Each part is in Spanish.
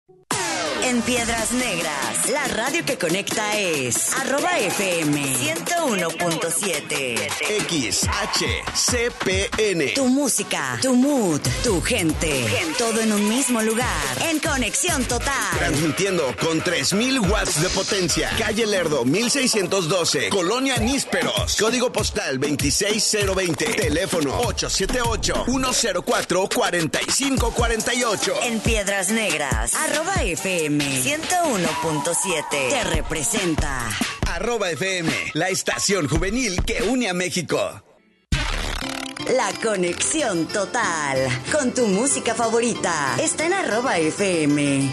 En Piedras Negras, la radio que conecta es @FM 101.7 XHCPN. Tu música, tu mood, tu gente, todo en un mismo lugar, en conexión total. Transmitiendo con 3000 watts de potencia. Calle Lerdo, 1612, Colonia Nísperos. Código postal 26020. Teléfono 878-104-4548. En Piedras Negras, @FM 101.7 te representa. @FM, la estación juvenil que une a México. La conexión total con tu música favorita está en @FM.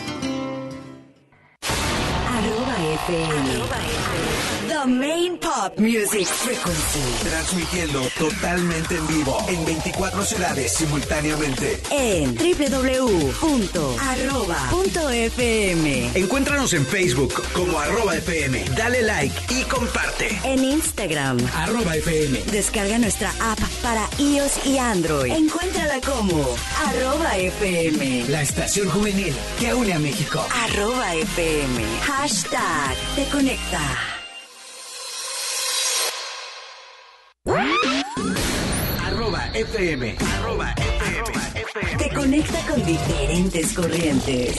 @FM. The main pop music frequency. Transmitiendo totalmente en vivo en 24 ciudades simultáneamente. En www.arroba.fm. Encuéntranos en Facebook como @FM. Dale like y comparte. En Instagram @FM. Descarga nuestra app para iOS y Android. Encuéntrala como @FM. La estación juvenil que une a México. @FM. Hashtag te conecta. @FM. Te conecta con diferentes corrientes.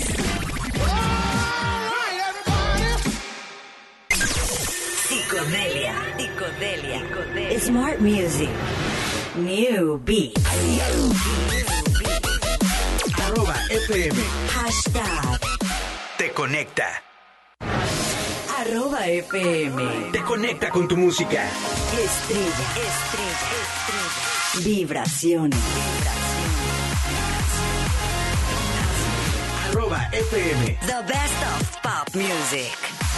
Psicodelia. Smart Music. New Beat. @FM. Hashtag Te conecta. @FM. Te conecta con tu música. Estrella. Vibración. @FM. The best of pop music.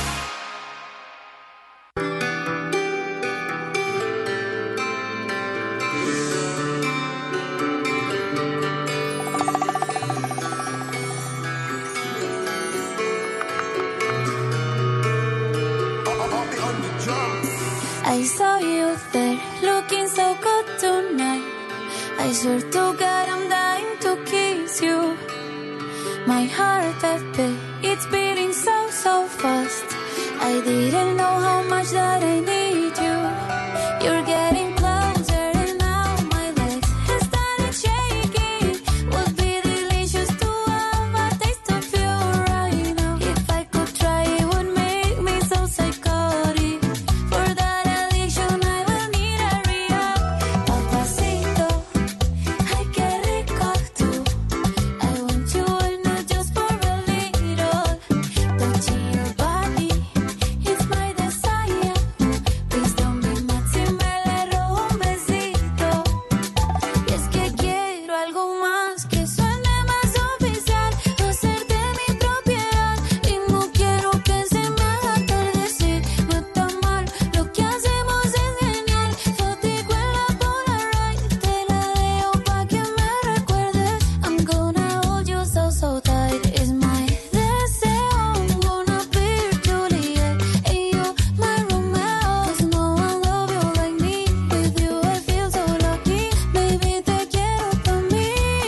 I saw you there, looking so good tonight. I swear to God I'm dying to kiss you. My heart FP, it's beating so, so fast. I didn't know how much that I need you. You're getting closer and now my legs have started shaking. Would be delicious to have a taste of you right now. If I could try, it would make me so psychotic. For that addiction I will need a rehab. Papacito, ay qué rico tú. I want you all, not just for a little. Touching your body, it's my desire. Please don't be mad si me le robo un besito. Y es que quiero algo más que suene más oficial. Hacerte mi propiedad y no quiero que se me haga tarde. Sí, no está mal, lo que hacemos es genial. Fotico en la Polaroid, te la dejo pa' que me recuerdes. I'm gonna hold you so, so tight. It's my deseo. I'm gonna be your Juliet and you my Romeo. 'Cause no one love you like me. With you I feel so lucky. Baby, te quiero pa' mí.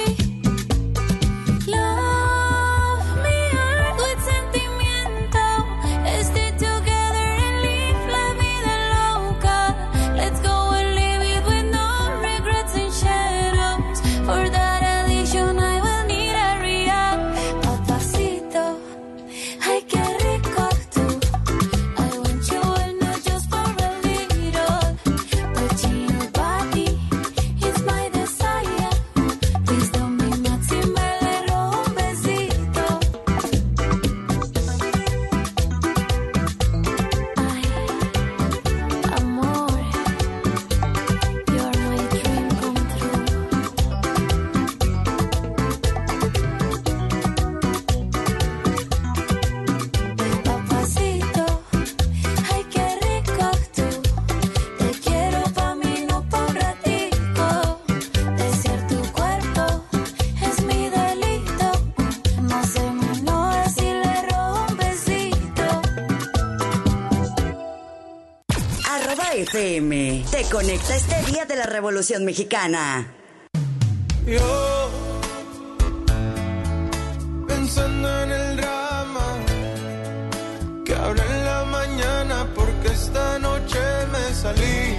Love me hard with sentimiento. Stay together and live la vida loca. Let's go and live it with no regrets and shadows. For that addiction I will need a rehab. Papacito, ay qué rico tú. I want you all, not just for a little. Touching your body, it's my desire. Please don't be mad si me le robo un besito. Ay, amor, you're my dream come true. Papacito, ay qué rico tú. Te quiero pa' mí, no pa' un ratico. Desear tu cuerpo es mi delito. No se me enoje si le robo un besito. @FM. Te conecta este día de la Revolución Mexicana. Yo pensando en el drama que habrá en la mañana, porque esta noche me salí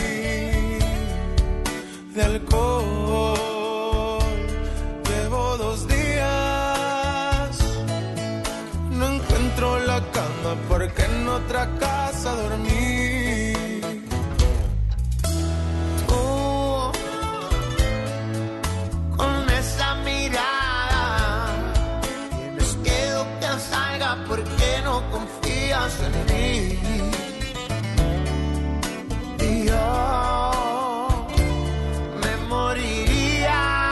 de alcohol. Llevo 2 días, no encuentro la cama porque en otra casa dormí. Con esa mirada tienes miedo que salga porque no confías en mí. Y yo me moriría.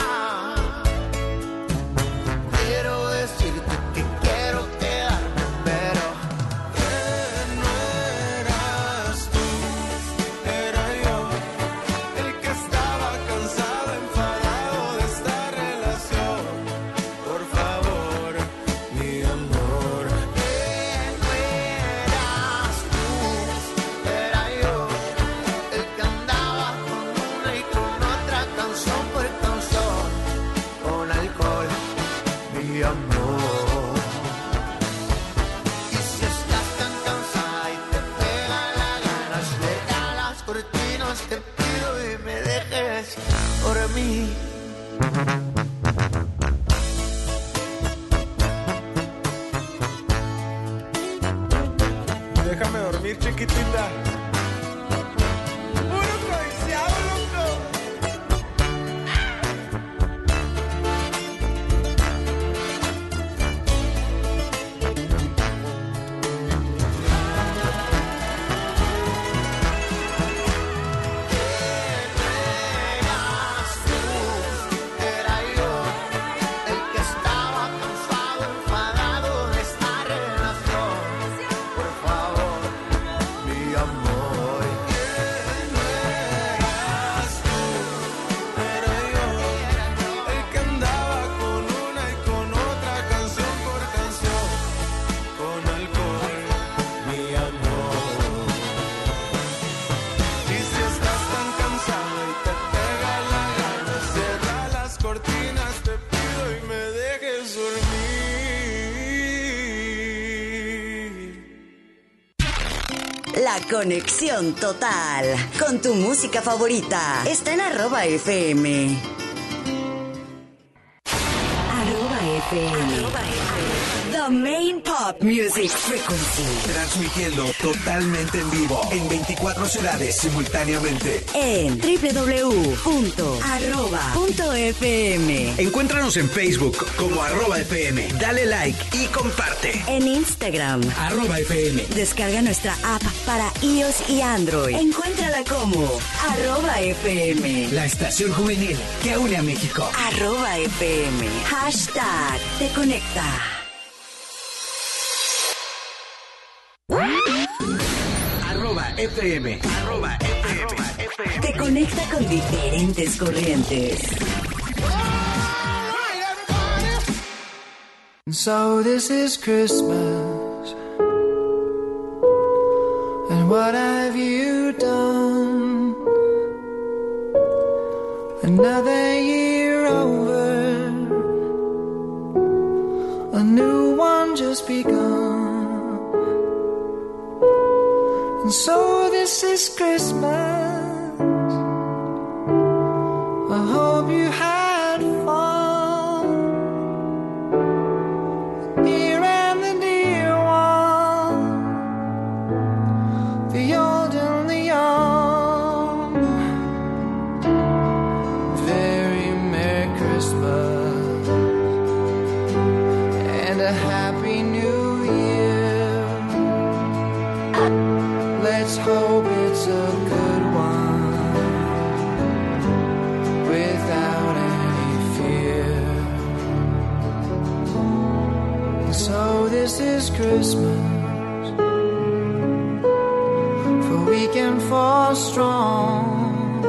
Quiero decirte que quiero quedarme, pero no eras tú, era yo el que estaba cansado, enfadado de esta relación. Por favor, mi amor, no eras tú, era yo el que andaba con una y con otra, canción por canción, con alcohol, mi amor. Y si estás tan cansada y te pega la gana, cierra las cortinas, te pido y me dejes dormir. Déjame dormir, chiquitita. Puro codiciado, loco. Eras tú, era yo el que estaba cansado, enfadado de esta relación. Por favor, mi amor, no eras tú, era yo el que andaba con una y con otra, canción por canción, con alcohol, mi amor. Y si estás tan cansado y te pega la gana, cierra las cortinas, te pido y me dejes dormir. La conexión total con tu música favorita está en @FM. @FM. The main pop music frequency. Transmitiendo totalmente en vivo en 24 ciudades simultáneamente. En www.arroba.fm. Encuéntranos en Facebook como @FM. Dale like y comparte. En Instagram. @FM. Descarga nuestra app para iOS y Android. Encuéntrala como @FM. La estación juvenil que une a México. @FM. Hashtag te conecta. @FM. Te conecta con diferentes corrientes. So this is Christmas, and what have you done? Another year over, a new one just begun. And so this is Christmas, I hope you had fun. Dear and the dear one, the old and the young. Very Merry Christmas and a Happy New Year. Let's hope it's a good one, without any fear. So this is Christmas, for weak and for strong,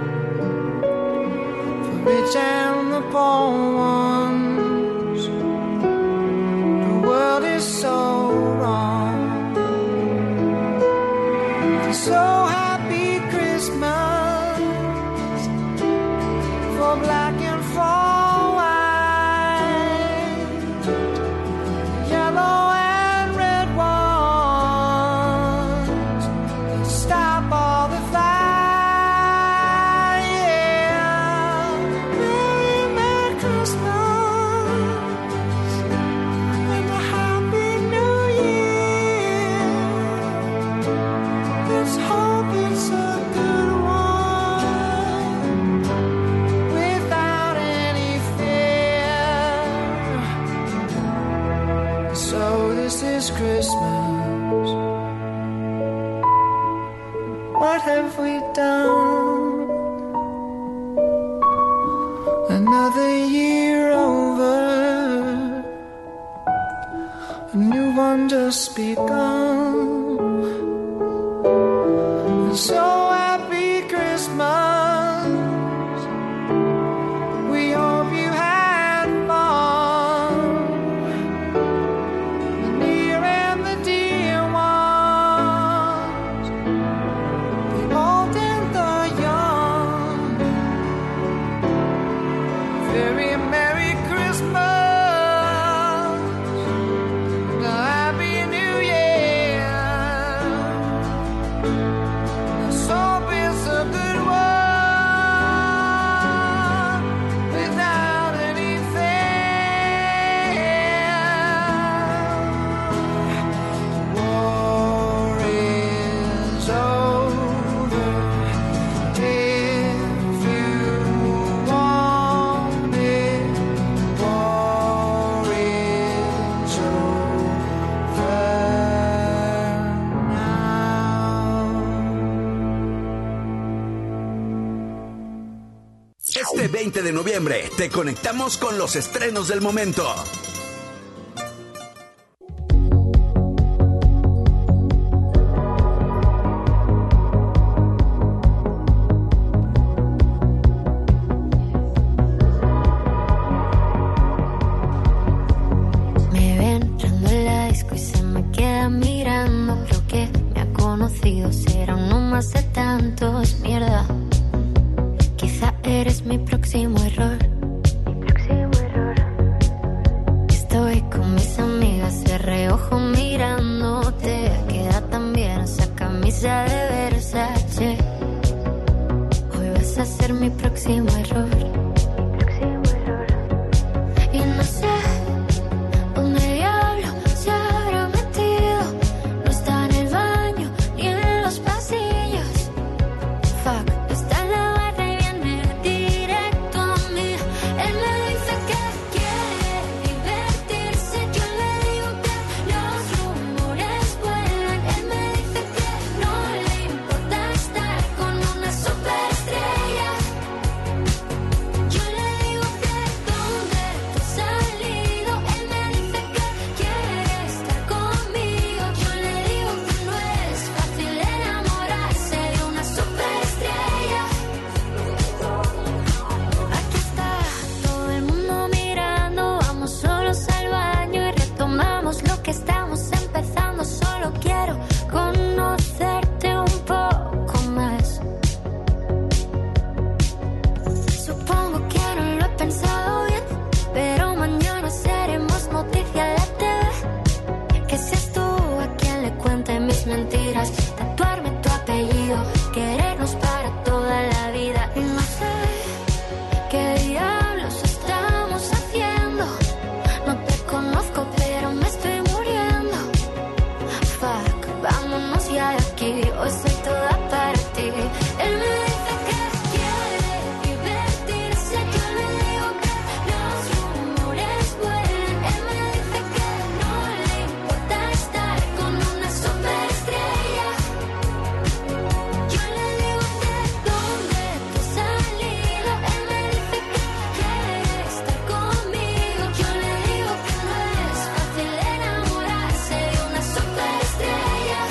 for rich and the poor ones. The world is so wrong. So happy Christmas for black and for white. this Christmas? What have we done? Another year over, a new one just begun. And so happy Christmas, we hope you had fun. The near and the dear ones, the old and the young. Very Merry Christmas and a Happy New Year. Let's hope it's a good one without any fear. War is over if you want it. War is over now. Este 20 de noviembre te conectamos con los estrenos del momento. Me ve entrando en la disco y se me queda mirando. Creo que me ha conocido, será uno más de tantos. Mierda, quizá eres mi próximo error. Estoy con mis amigas de reojo mirándote. Queda tan bien esa camisa de Versace. Hoy vas a ser mi próximo error. Y no sé dónde diablo se habrá metido. No está en el baño ni en los pasillos. Fuck, está en la barra y viene directo a mí. Él me dice que quiere divertirse. Yo le digo que los rumores vuelan. Él me dice que no le importa estar con una superestrella. Yo le digo que dónde tú has salido. Él me dice que quiere estar conmigo. Yo le digo que no es fácil enamorarse de una superestrella. Aquí está todo el mundo mirando. Vamos solos al baño y retomamos lo que estamos empezando. Solo quiero conocerte un poco más. Supongo que no lo he pensado bien, pero mañana seremos noticia en la TV. Que seas tú a quien le cuente mis mentiras, tatuarme tu apellido, querernos para toda la vida. Y no sé qué diablos estamos haciendo. No te conozco, pero me estoy muriendo. Fuck, vámonos ya de aquí. Hoy soy toda para ti. Él me dice que quiere divertirse. Yo le digo que los rumores vuelan. Él me dice que no le importa estar con una superestrella. Yo le digo que dónde tú has salido. Él me dice que quiere estar conmigo. Yo le digo que no es fácil enamorarse de una superestrella.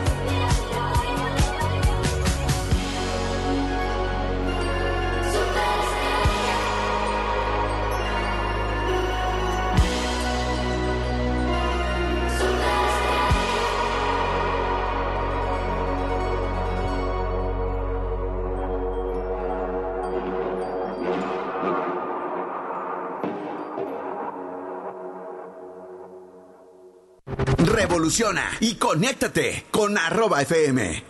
Revoluciona y conéctate con @FM.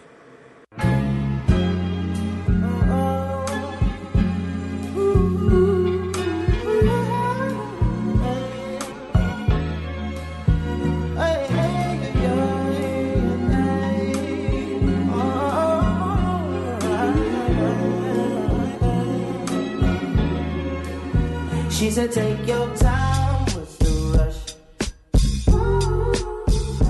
She said, take your time with the rush.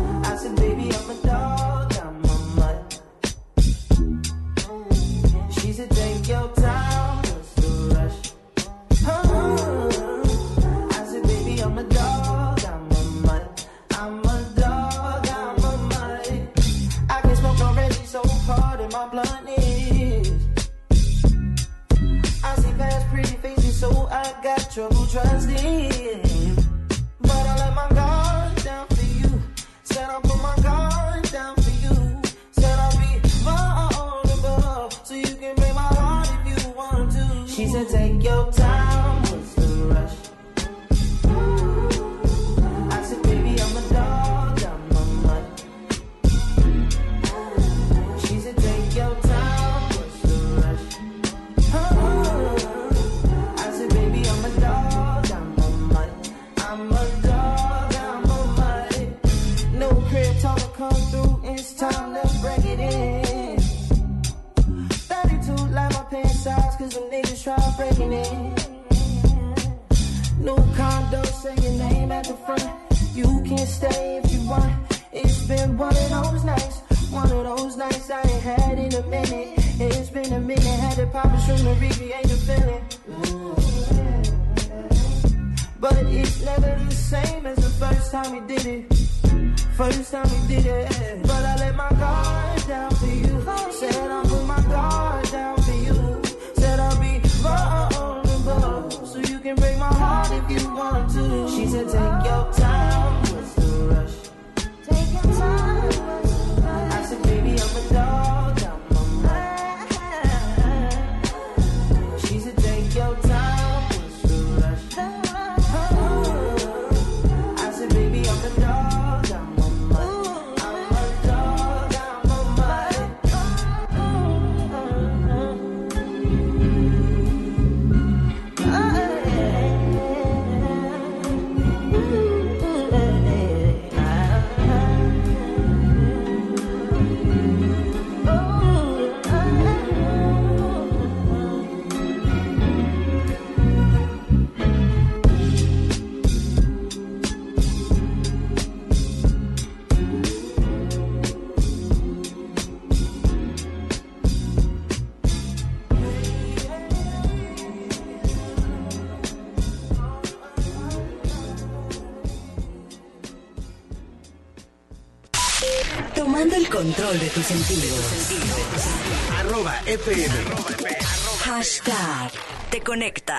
your time, what's the rush? I said, baby, I'm a dog, I'm a mutt. She said, take your time, what's the rush? I said, baby, I'm a dog, I'm a mutt. I'm a dog, I'm a mutt. No crib talk to come through, it's time to break it in. 32 like my pants size, cause them niggas try breaking in. New condo, say your name at the front. You can stay if you want. It's been one of those nights I ain't had in a minute. It's been a minute, had the poppers from the recreate the feeling. But it's never the same as the first time we did it. But I let my guard down for you. Said I'll put my guard down for you. Said I'll be vulnerable, so you can break my heart if you want to. She said, take your time, what's the rush? Take your time, what's the rush? I said, baby, I'm a dog, I'm a mutt. She said, take your time, what's the rush? I said, baby, I'm a dog, I'm a mutt. I'm a dog, I'm a mutt. Tomando el control de tus sentidos. @FM. Hashtag te conecta.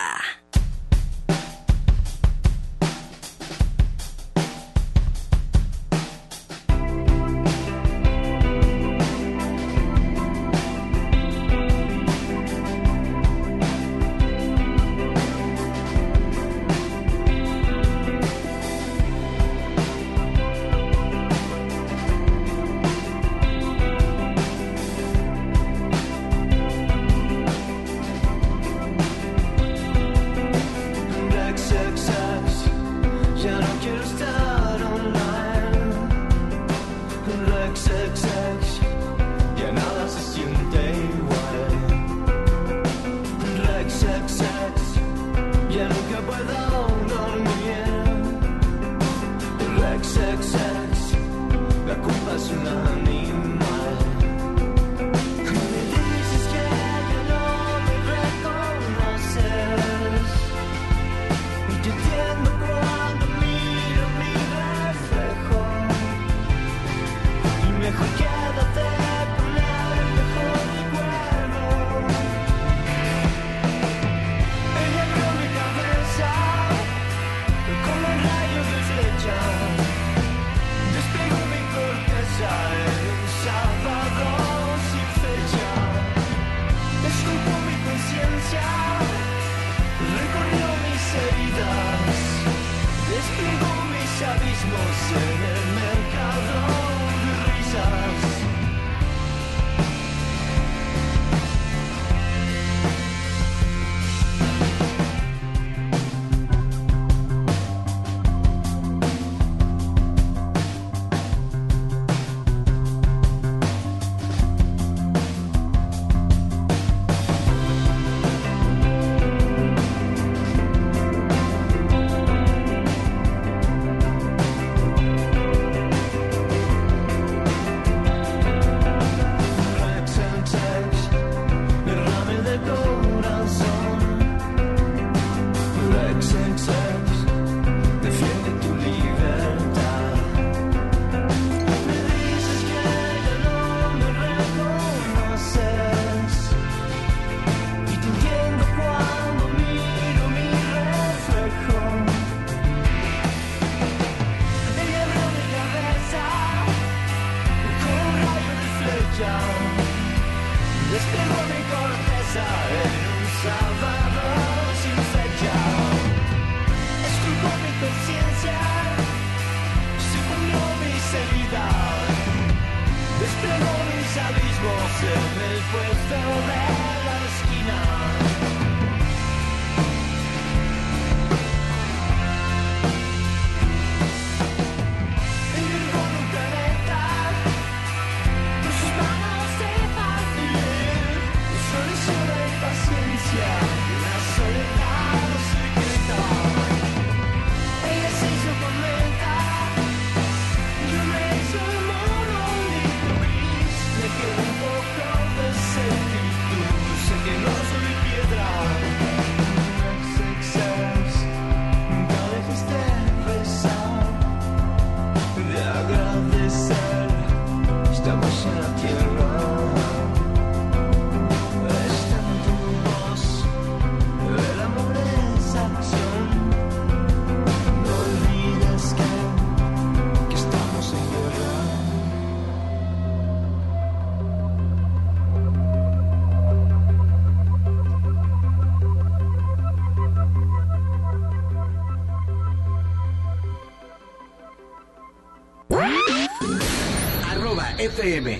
@FM.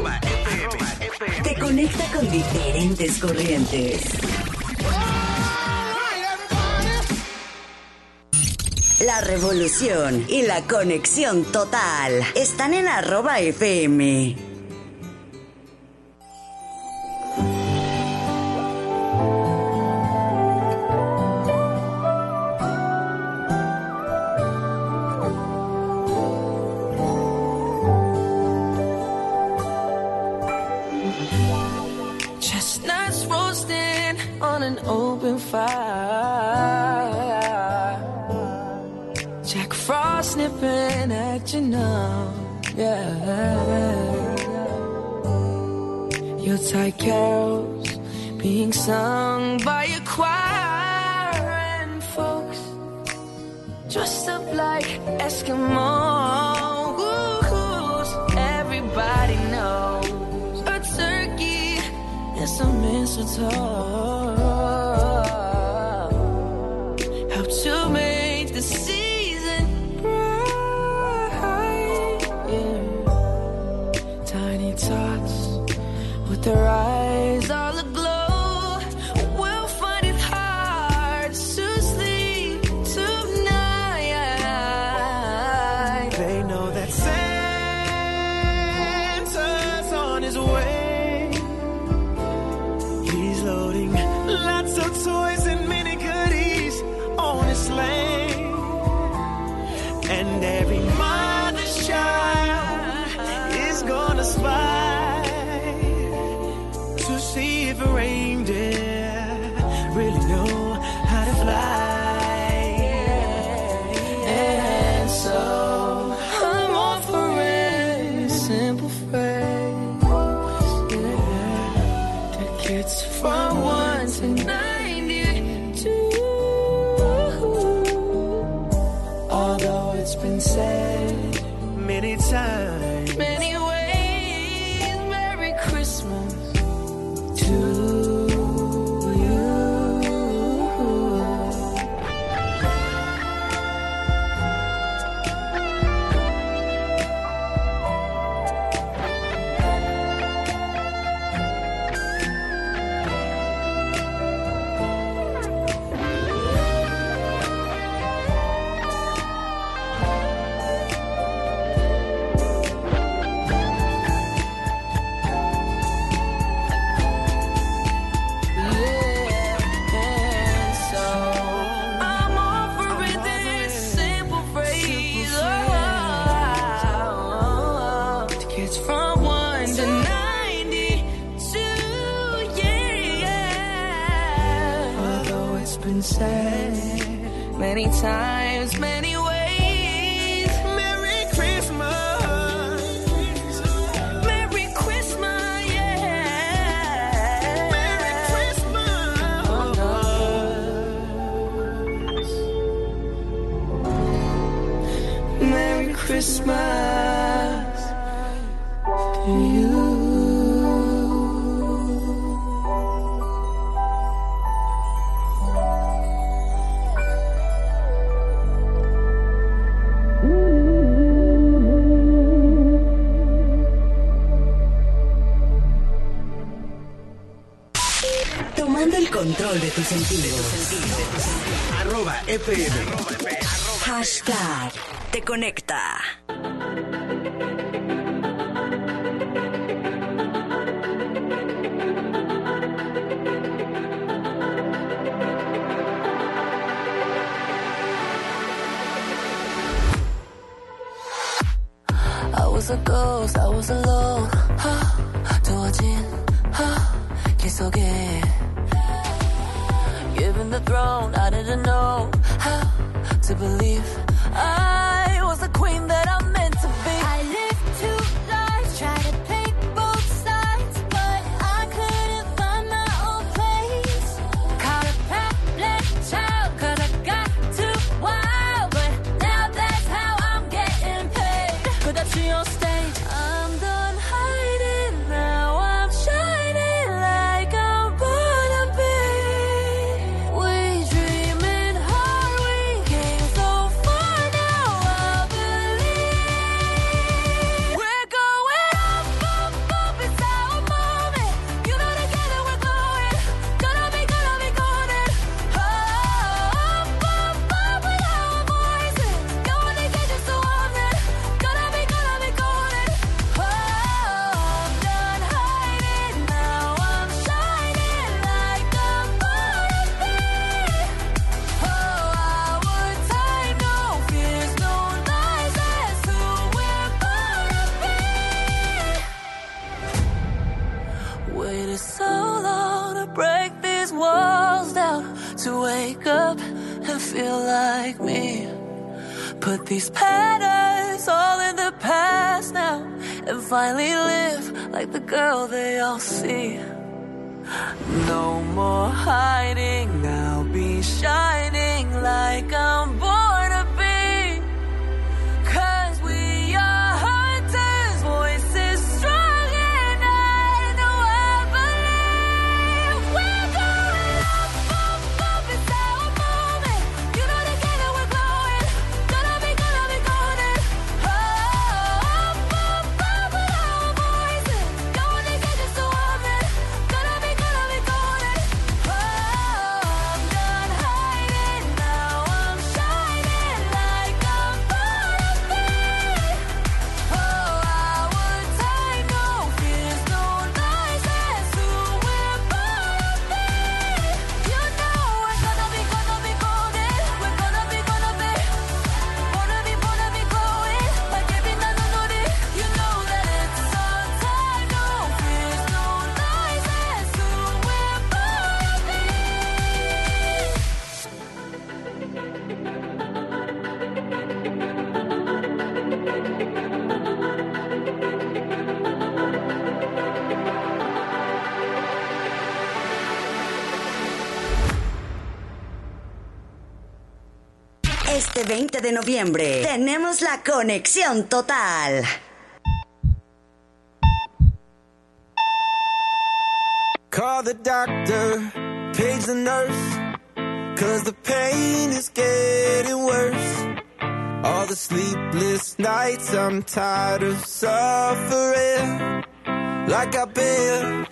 Te conecta con diferentes corrientes. La revolución y la conexión total están en @FM. Chestnuts roasting on an open fire. Jack Frost nipping at your nose, yeah. Yuletide carols being sung by a choir, and folks dressed up like Eskimos. Everybody knows a turkey and some mistletoe help to make the season bright, yeah. Tiny tots with their eyes all aglow will find it hard to sleep tonight. They know that Santa's on his way. He's loading lots of toys and mini goodies on his sleigh. And every mother's child is gonna spy to see if a reindeer really know how to fly. And so I'm offering a simple phrase, yeah, that gets from 1 to 92. Although it's been said many times, many ways, Merry Christmas to you. Many times, many ways. Merry Christmas. Merry Christmas, yeah. Merry Christmas. Merry Christmas to you. Control de tus sentidos. @FM. Hashtag te conecta. I was a ghost, I was alone. 두어진 길 속에 given the throne, I didn't know how to believe I was the queen that I'm meant to be. I lived two lives, tried to play both sides, but I couldn't find my own place. Caught a fat child, cause I got too wild, but now that's how I'm getting paid. 끝없이 on stage, I'm done hiding, now I'm shining like I'm born to be. We dreaming hard, we came so far, now I'll be feel like me. Put these patterns all in the past now and finally live like the girl they all see. No more hiding, I'll be shining like I'm born to be. 'Cause we are hunters, voices strong and I know I believe. We're going up, up, up, it's our moment. You know together we're glowing. Gonna be golden. Up, up, up with our voices. Going to get just a woman. Gonna be golden. I'm done hiding, now I'm shining like I'm born to be. Oh, our time, no fears, no lies, that's who we're born to be. You know we're gonna be golden. We're gonna be glowing like every night on the day. You know that it's our time, no fears, no lies, that's who we're born to be. Este 20 de noviembre tenemos la conexión total. Call the doctor, page the nurse, 'cause the pain is getting worse. All the sleepless nights, I'm tired of suffering like I've been.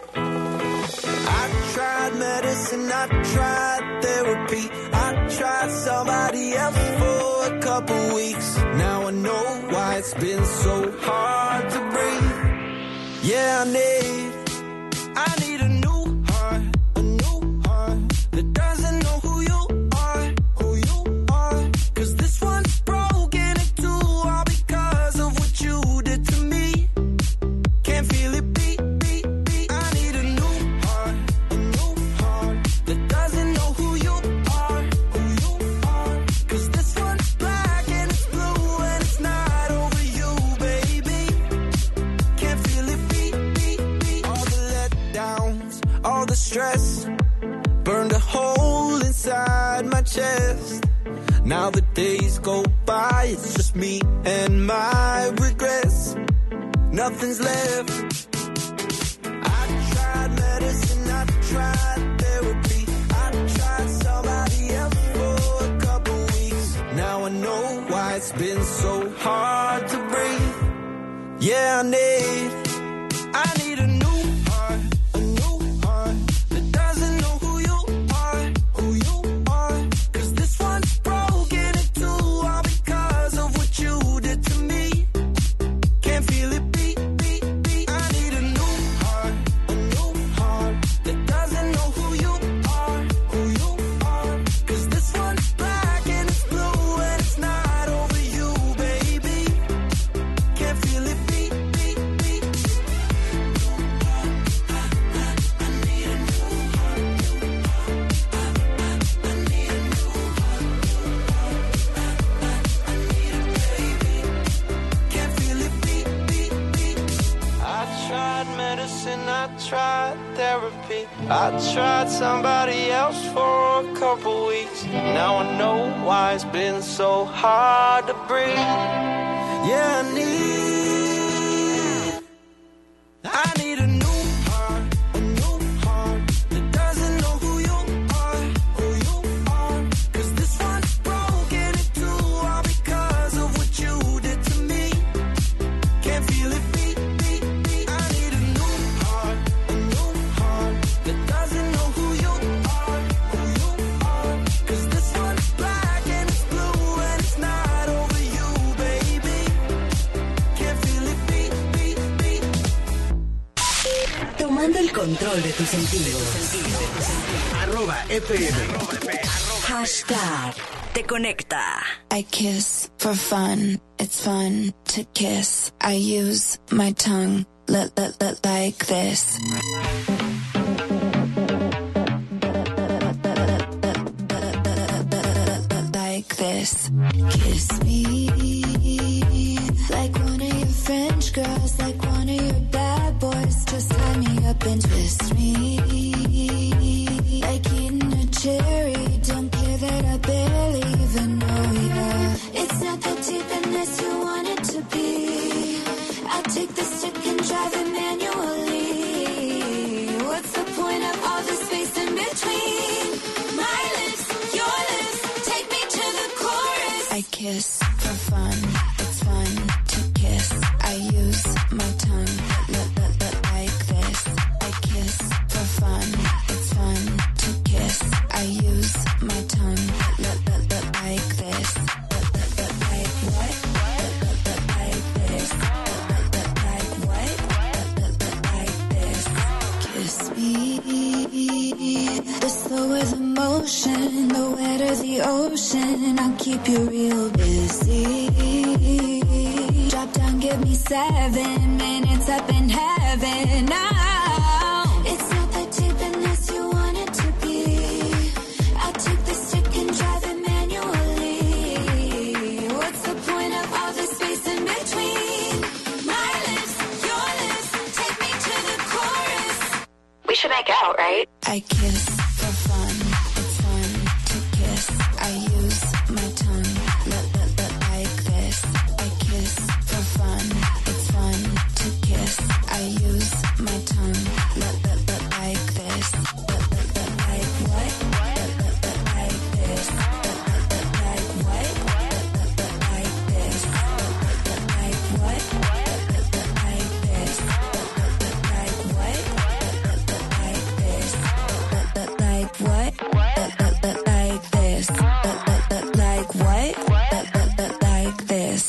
I tried medicine, I tried therapy, I tried somebody else for a couple weeks. Now I know why it's been so hard to breathe. Yeah, I need a new heart that doesn't know who you are. 'Cause this one's broken in two, all because of what you did to me. Can't feel it beat. I need a new heart that doesn't know who you are. 'Cause this one's black and it's blue and it's not over you, baby. Can't feel it beat. All the letdowns, all the stress burned a hole inside my chest. Now the days go by, it's just me and my regrets. Nothing's left. I tried medicine, I tried therapy, I tried somebody else for a couple weeks. Now I know why it's been so hard to breathe. Yeah, I need a new heart that doesn't know who you are. 'Cause this one's broken in two, all because of what you did to me. Can't feel it beat. I need a new heart that doesn't know who you are. 'Cause this one's black and it's blue and it's not over you, baby. Can't feel it beat. Can't feel it beat. I tried medicine, I tried therapy, I tried somebody else for a couple weeks. Now I know why it's been so hard to breathe. Yeah, I need a new heart that doesn't know who you are. 'Cause this one's broken in two, all because of what you did to me. Can't feel it beat. I need a new heart that doesn't know who you are. 'Cause this one's black and it's blue and it's not over you, baby. Can't feel it beat. Tomando el control de tus sentidos. @FM. Hashtag te conecta. I kiss for fun. It's fun to kiss. I use my tongue like this. kiss. Kiss me like one of your French girls, like one of your bad boys. Just tie me up and twist me like eating a cherry. Don't care that I barely even know ya. It's not that deep unless you want it to be. I'll take the stick and drive it manually. What's the point of all the space in between? My lips, your lips, take me to the chorus. I kiss for fun, it's fun to kiss. I use my tongue, like this. I kiss for fun, it's fun to kiss. I use my tongue, like this. Like what? Like this. Like what? Like this. Kiss me. The slower the motion, the wetter the ocean. I'll keep you real busy. Drop down, give me 7 minutes up in heaven. Now it's not that deep unless you want it to be. I'll take the stick and drive it manually. What's the point of all the space in between? My lips, your lips, take me to the chorus. We should make out, right? I kiss for fun, it's fun to kiss. I use my tongue, like this. I kiss for fun, it's fun to kiss. I use my tongue, like this. Like what? Like this. Like what? Like this. Like what? Like this. Like what? Like this. Like what? Like this. Like what? Like this.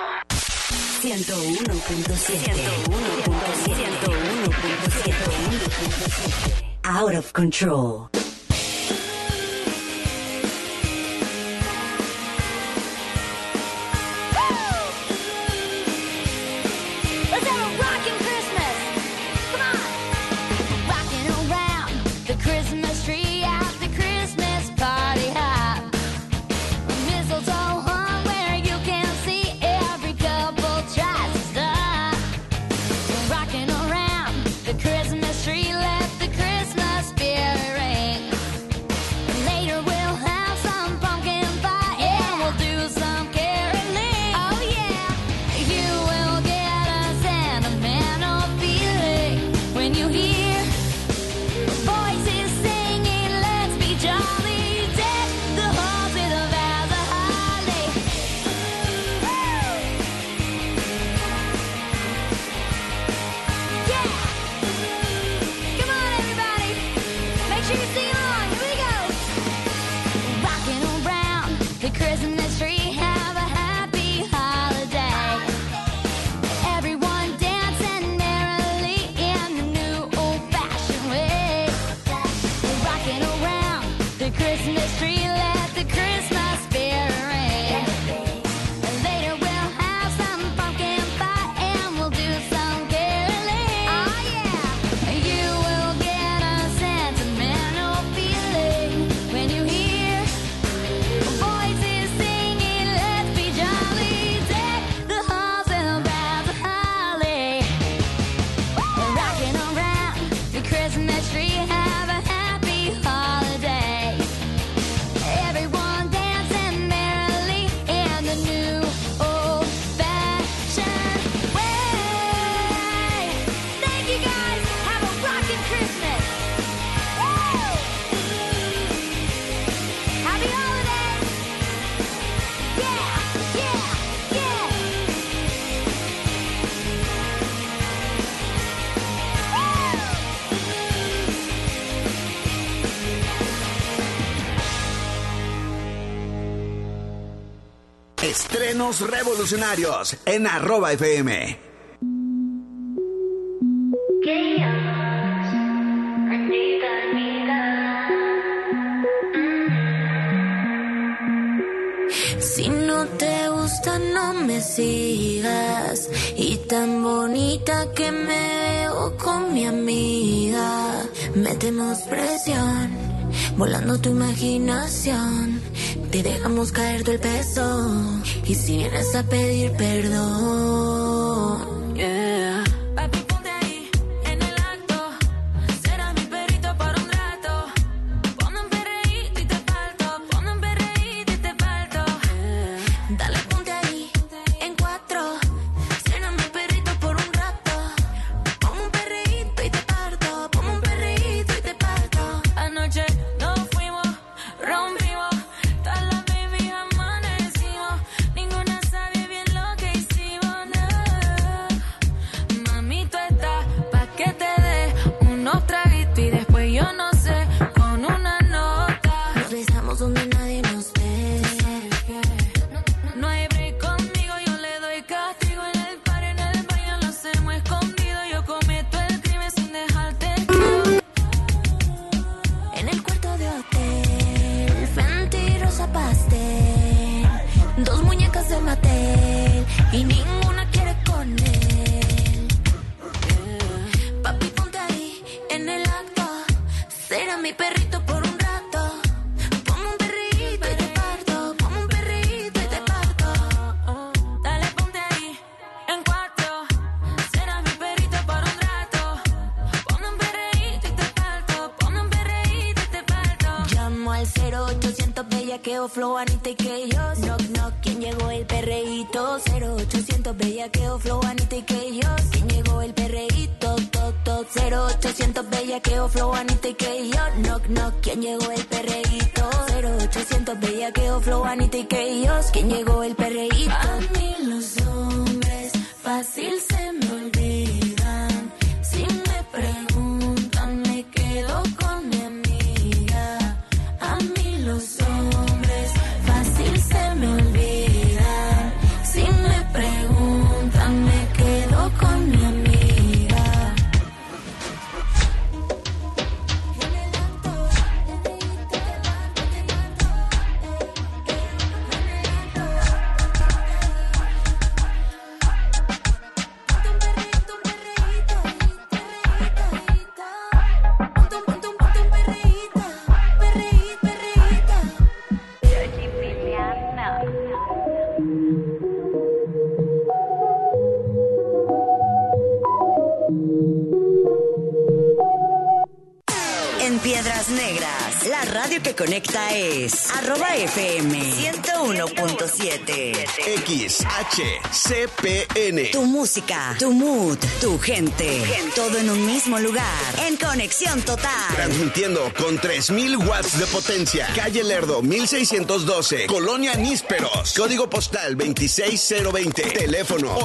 101.7. Out of control. Let's have a rockin' Christmas. Come on. Rocking around the Christmas tree at the Christmas party hop. Mistletoe hung where you can see every couple tries to stop. Rocking around the Christmas tree, let the Christmas spirit ring. Later we'll have some pumpkin pie and we'll do some caroling. Oh yeah, you will get a sentimental feeling when you hear voices singing, let's be jolly. Deck the halls with a vase of holly. Yeah! Come on, everybody. Make sure you sing along. Here we go. Rocking around the Christmas tree. Have a happy holiday. Everyone dancing merrily in the new old-fashioned way. Rocking around the Christmas tree. Let the Christmas spirit ring. Later we'll have some pumpkin pie and we'll do some caroling. Oh yeah, you will get a sentimental feeling when you hear voices singing, let's be jolly. Deck the halls with a vase of holly. Rocking around the Christmas tree. Have a happy holiday. Everyone dancing merrily in the new old-fashioned way. Thank you guys. Have a rockin' Christmas. Woo! Happy holidays. Yeah, yeah, yeah. Estrenos revolucionarios en @FM. Si no te gusta, no me sigas. Y tan bonita que me veo con mi amiga. Metemos presión, volando tu imaginación. te dejamos caer todo el peso. Y si vienes a pedir perdón, yeah. Papi, ponte ahí, en el acto. Será mi perrito por un rato. Ponme un perreíto y te falto. Ponme un perreíto y te falto, yeah. Dale, ponte ahí, en cuatro. Será mi perrito por un rato. Ponme un perreíto y te parto. Ponme un perreíto y te parto. Anoche nos fuimos, rompimos. Todas las baby amanecimos. Ninguna sabe bien lo que hicimos, no. Mami, tú estás pa' que te dé unos traguitos y después yo no sé, con una nota. Nos besamos donde nadie nos ve. No hay break conmigo, yo le doy castigo. En el par, en el baño lo hacemos escondido. Yo cometo el crimen sin dejarte. En el cuarto de hotel, Fenty rosa pastel, dos muñecas de Mattel y ninguna quiere con él. Papi, ponte ahí, en el acto. Será mi perrito por un rato. Ponme un perrito y te parto. Ponme un perrito y te parto. Dale, ponte ahí, en cuatro. Será mi perrito por un rato. Ponme un perrito y te parto. Ponme un perrito y te parto. Llamo al 0800 bellaqueo, flow, Anita y Keyos. Knock, knock, ¿quién llegó? El perreíto. 0800 bellaqueo, flow, Anita y Keyos. ¿Quién llegó? El perreíto. Toc, toc. 0800 bellaqueo, flow, Anita y Keyos. Knock, knock, ¿quién llegó? El perreíto. 0800 bellaqueo, flow, Anita y Keyos. ¿Quién llegó? El perreíto. A mí los hombres fácil se me olvidan. Si me preguntan me quedo con mi amiga. A mí los hombres fácil se me olvidan. Si me preguntan me quedo con mi amiga. En Piedras Negras, la radio que conecta es @FM 101.7 XHCPN. Tu música, tu mood, tu gente, todo en un mismo lugar, en conexión total. Transmitiendo con 3000 watts de potencia. Calle Lerdo 1612, Colonia Nísperos. Código postal 26020. Teléfono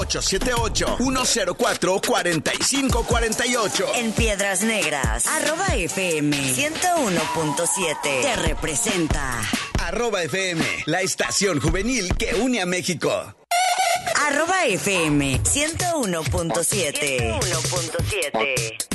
878-104-4548. En Piedras Negras, @FM 101.7 te representa. @FM, la estación juvenil que une a México. @FM 101.7.